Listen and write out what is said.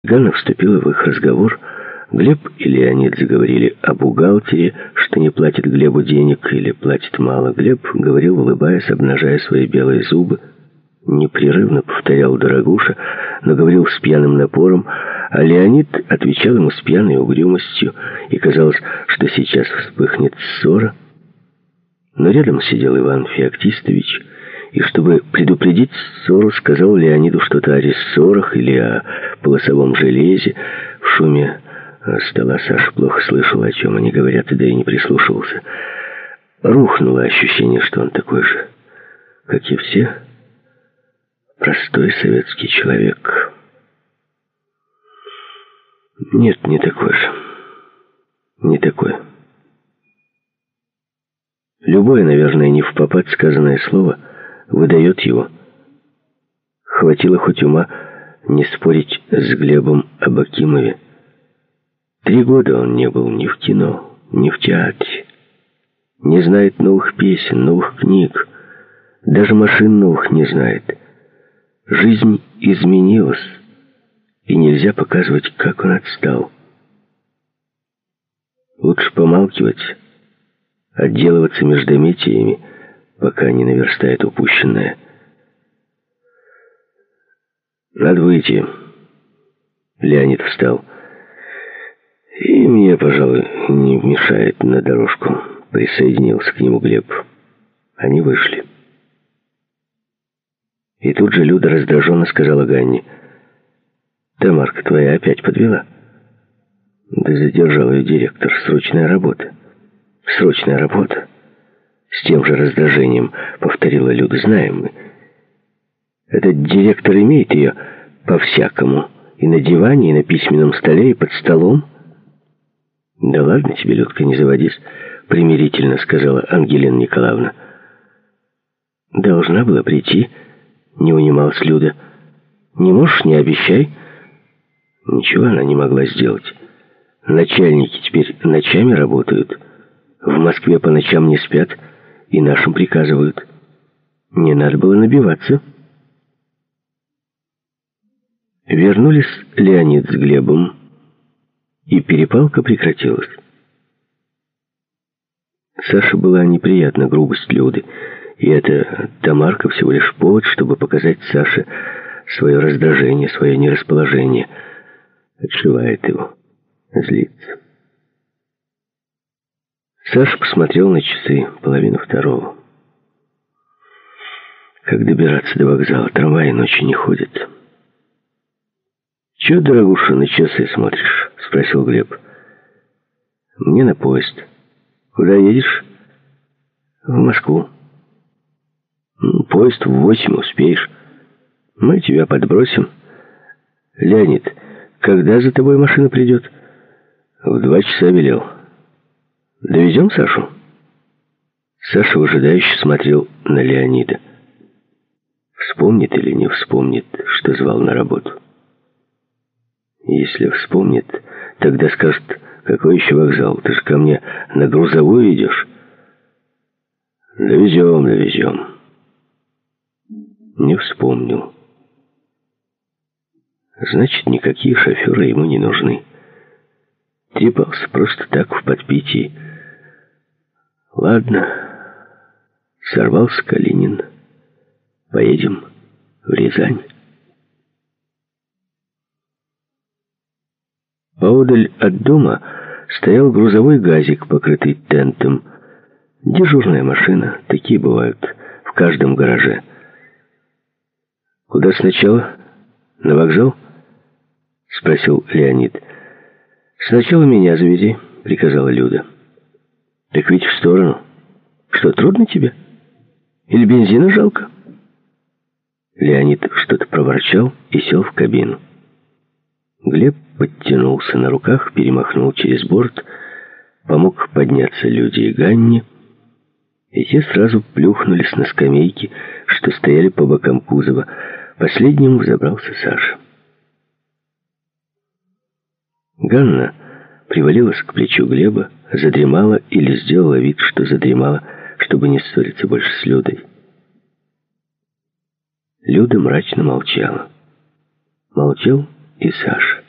Ганна вступила в их разговор. Глеб и Леонид заговорили о бухгалтере, что не платит Глебу денег или платит мало. Глеб говорил, улыбаясь, обнажая свои белые зубы. Непрерывно повторял «дорогуша», но говорил с пьяным напором, а Леонид отвечал ему с пьяной угрюмостью, и казалось, что сейчас вспыхнет ссора. Но рядом сидел Иван Феоктистович, и чтобы предупредить ссору, сказал Леониду что-то о рессорах или о полосовом железе. В шуме стола Саша плохо слышал, о чем они говорят, да и не прислушивался. Рухнуло ощущение, что он такой же, как и все, простой советский человек. Нет, не такой же. Не такой. Любое, наверное, не впопад сказанное слово выдает его. Хватило хоть ума не спорить с Глебом об Акимове. 3 года он не был ни в кино, ни в театре. Не знает новых песен, новых книг. Даже машин новых не знает. Жизнь изменилась, и нельзя показывать, как он отстал. Лучше помалкивать, отделываться междометиями, пока не наверстает упущенное. «Надо выйти». Леонид встал. «И мне, пожалуй, не мешает на дорожку». Присоединился к нему Глеб. Они вышли. И тут же Люда раздраженно сказала Ганне: «Тамарка твоя опять подвела?» «Да задержал ее директор. Срочная работа». «Срочная работа?» С тем же раздражением повторила Люда. «Знаем мы. Этот директор имеет ее по-всякому. И на диване, и на письменном столе, и под столом». «Да ладно тебе, Людка, не заводись», — примирительно сказала Ангелина Николаевна. «Должна была прийти», — не унималась Люда. «Не можешь, не обещай». Ничего она не могла сделать. Начальники теперь ночами работают. В Москве по ночам не спят и нашим приказывают. Не надо было набиваться. Вернулись Леонид с Глебом, и перепалка прекратилась. Саше была неприятна грубость Люды, и эта Тамарка всего лишь повод, чтобы показать Саше свое раздражение, свое нерасположение. Отшивает его, злится. Саша посмотрел на часы, 1:30. Как добираться до вокзала? Трамваи ночью не ходят. «Чего, дорогуша, на часы смотришь?» — спросил Глеб. «Мне на поезд». «Куда едешь?» «В Москву». «Поезд в 8, успеешь. Мы тебя подбросим». «Леонид, когда за тобой машина придет?» «В 2 часа велел». «Довезем Сашу?» Саша выжидающе смотрел на Леонида. Вспомнит или не вспомнит, что звал на работу? Если вспомнит, тогда скажет: «Какой еще вокзал? Ты же ко мне на Грузовую идешь». «Довезем, довезем». Не вспомнил. Значит, никакие шоферы ему не нужны. Трепался просто так в подпитии. Ладно, сорвался Калинин. Поедем в Рязань. Поодаль от дома стоял грузовой газик, покрытый тентом. Дежурная машина, такие бывают в каждом гараже. «Куда сначала? На вокзал?» — спросил Леонид. «Сначала меня завези», — приказала Люда. «Так ведь в сторону. Что, трудно тебе? Или бензина жалко?» Леонид что-то проворчал и сел в кабину. Глеб подтянулся на руках, перемахнул через борт, помог подняться Люде и Ганне, и те сразу плюхнулись на скамейки, что стояли по бокам кузова. Последним взобрался Саша. Ганна привалилась к плечу Глеба, задремала или сделала вид, что задремала, чтобы не ссориться больше с Людой. Люда мрачно молчала. Молчал и Саша.